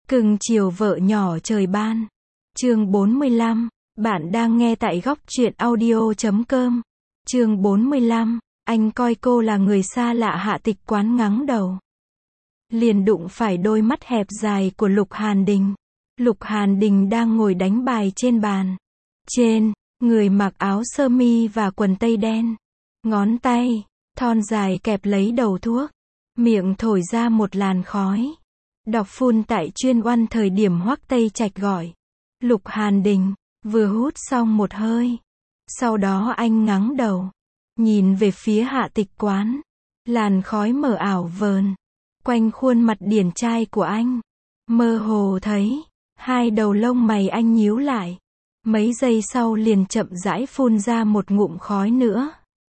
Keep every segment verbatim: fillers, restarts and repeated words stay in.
Cưng chiều vợ nhỏ trời ban. Chương bốn mươi lăm. Bạn đang nghe tại góc truyện audio chấm com. Chương bốn mươi lăm. Anh coi cô là người xa lạ. Hạ Tịch Quán ngắng đầu. Liền đụng phải đôi mắt hẹp dài của Lục Hàn Đình. Lục Hàn Đình đang ngồi đánh bài trên bàn. Trên, người mặc áo sơ mi và quần tây đen. Ngón tay, thon dài kẹp lấy đầu thuốc. Miệng thổi ra một làn khói. Đọc phun tại chuyên oăn thời điểm Hoắc Tây Trạch gọi. Lục Hàn Đình, vừa hút xong một hơi. Sau đó anh ngắng đầu. Nhìn về phía Hạ Tịch Quán. Làn khói mờ ảo vờn. Quanh khuôn mặt điển trai của anh. Mơ hồ thấy. Hai đầu lông mày anh nhíu lại. Mấy giây sau liền chậm rãi phun ra một ngụm khói nữa.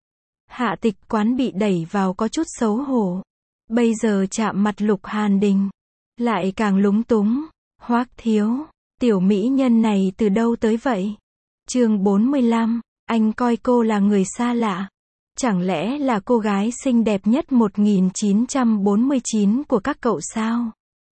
Hạ Tịch Quán bị đẩy vào có chút xấu hổ. Bây giờ chạm mặt Lục Hàn Đình. Lại càng lúng túng. Hoắc thiếu, tiểu mỹ nhân này từ đâu tới vậy? Chương bốn mươi lăm. Anh coi cô là người xa lạ. Chẳng lẽ là cô gái xinh đẹp nhất một nghìn chín trăm bốn mươi chín của các cậu sao?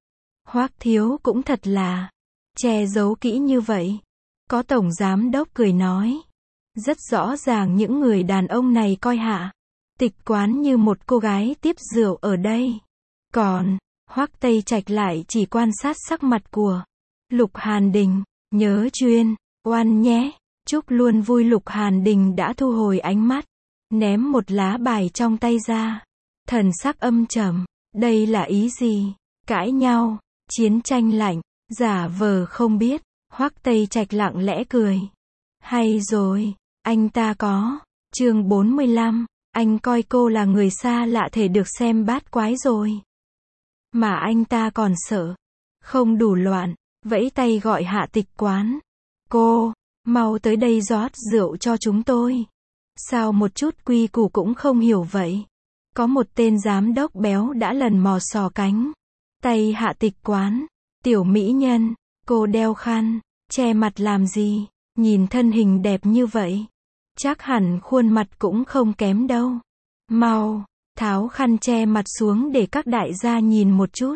Hoắc thiếu cũng thật là che giấu kỹ như vậy. Có tổng giám đốc cười nói. Rất rõ ràng những người đàn ông này coi Hạ Tịch Quán như một cô gái tiếp rượu ở đây. Còn Hoắc Tây Trạch lại chỉ quan sát sắc mặt của Lục Hàn Đình. Nhớ chuyên oan nhé. Chúc luôn vui. Lục Hàn Đình đã thu hồi ánh mắt. Ném một lá bài trong tay ra. Thần sắc âm trầm. Đây là ý gì? Cãi nhau? Chiến tranh lạnh? Giả vờ không biết. Hoắc Tây Trạch lặng lẽ cười. Hay rồi, anh ta có. Chương bốn mươi lăm. Anh coi cô là người xa lạ thể được xem bát quái rồi. Mà anh ta còn sợ. Không đủ loạn. Vẫy tay gọi Hạ Tịch Quán. Cô, mau tới đây rót rượu cho chúng tôi. Sao một chút quy củ cũng không hiểu vậy? Có một tên giám đốc béo đã lần mò sò cánh tay Hạ Tịch Quán. Tiểu mỹ nhân, cô đeo khăn che mặt làm gì? Nhìn thân hình đẹp như vậy, chắc hẳn khuôn mặt cũng không kém đâu. Mau, tháo khăn che mặt xuống để các đại gia nhìn một chút.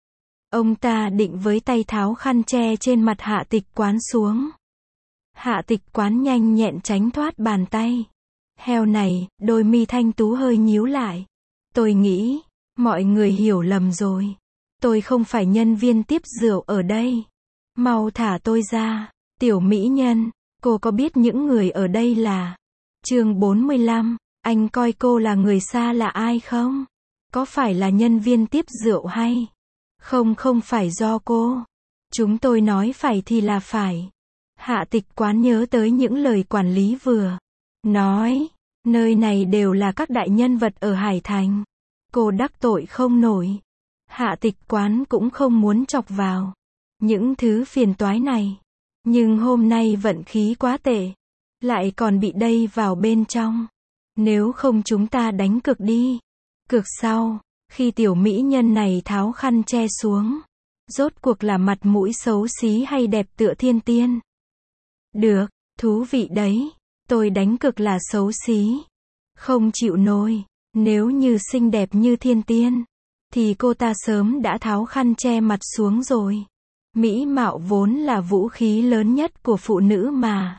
Ông ta định với tay tháo khăn che trên mặt Hạ Tịch Quán xuống. Hạ Tịch Quán nhanh nhẹn tránh thoát bàn tay. Heo này, đôi mi thanh tú hơi nhíu lại. Tôi nghĩ, mọi người hiểu lầm rồi. Tôi không phải nhân viên tiếp rượu ở đây. Mau thả tôi ra. Tiểu mỹ nhân, cô có biết những người ở đây là? Chương bốn mươi lăm. Anh coi cô là người xa lạ ai không? Có phải là nhân viên tiếp rượu hay? Không, không phải do cô. Chúng tôi nói phải thì là phải. Hạ Tịch Quán nhớ tới những lời quản lý vừa nói. Nơi này đều là các đại nhân vật ở Hải Thành. Cô đắc tội không nổi. Hạ Tịch Quán cũng không muốn chọc vào những thứ phiền toái này. Nhưng hôm nay vận khí quá tệ. Lại còn bị đẩy vào bên trong. Nếu không chúng ta đánh cược đi. Cược sau, khi tiểu mỹ nhân này tháo khăn che xuống. Rốt cuộc là mặt mũi xấu xí hay đẹp tựa thiên tiên? Được, thú vị đấy. Tôi đánh cược là xấu xí. Không chịu nổi. Nếu như xinh đẹp như thiên tiên, thì cô ta sớm đã tháo khăn che mặt xuống rồi. Mỹ mạo vốn là vũ khí lớn nhất của phụ nữ mà.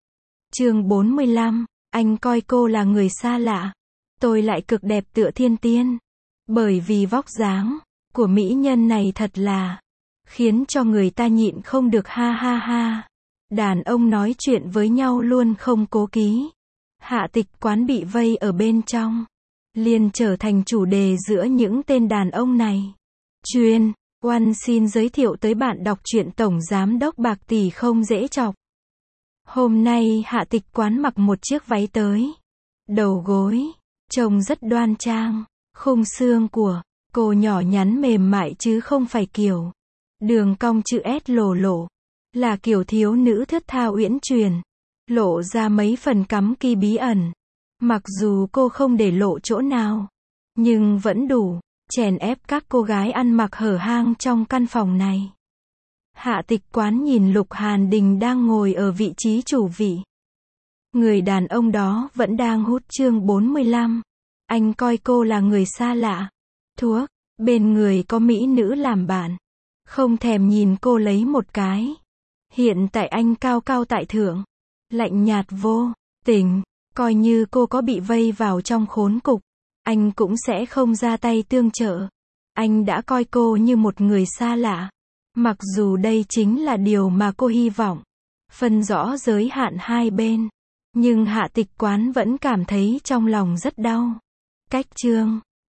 Chương bốn mươi lăm. Anh coi cô là người xa lạ. Tôi lại cực đẹp tựa thiên tiên. Bởi vì vóc dáng của mỹ nhân này thật là khiến cho người ta nhịn không được ha ha ha. Đàn ông nói chuyện với nhau luôn không cố ký. Hạ Tịch Quán bị vây ở bên trong. Liền trở thành chủ đề giữa những tên đàn ông này. Chuyên oăn xin giới thiệu tới bạn đọc truyện tổng giám đốc Bạc Tỷ không dễ chọc. Hôm nay Hạ Tịch Quán mặc một chiếc váy tới đầu gối, trông rất đoan trang. Khung xương của cô nhỏ nhắn mềm mại chứ không phải kiểu đường cong chữ S lồ lộ. Là kiểu thiếu nữ thướt tha uyển chuyển. Lộ ra mấy phần cắm kỳ bí ẩn. Mặc dù cô không để lộ chỗ nào, nhưng vẫn đủ chèn ép các cô gái ăn mặc hở hang trong căn phòng này. Hạ Tịch Quán nhìn Lục Hàn Đình đang ngồi ở vị trí chủ vị. Người đàn ông đó vẫn đang hút. Chương bốn mươi lăm. Anh coi cô là người xa lạ. Thuốc, bên người có mỹ nữ làm bạn. không thèm nhìn cô lấy một cái. Hiện tại anh cao cao tại thượng, lạnh nhạt vô tình, coi như cô có bị vây vào trong khốn cục, anh cũng sẽ không ra tay tương trợ. Anh đã coi cô như một người xa lạ. Mặc dù đây chính là điều mà cô hy vọng, phân rõ giới hạn hai bên, nhưng Hạ Tịch Quán vẫn cảm thấy trong lòng rất đau. Cách chương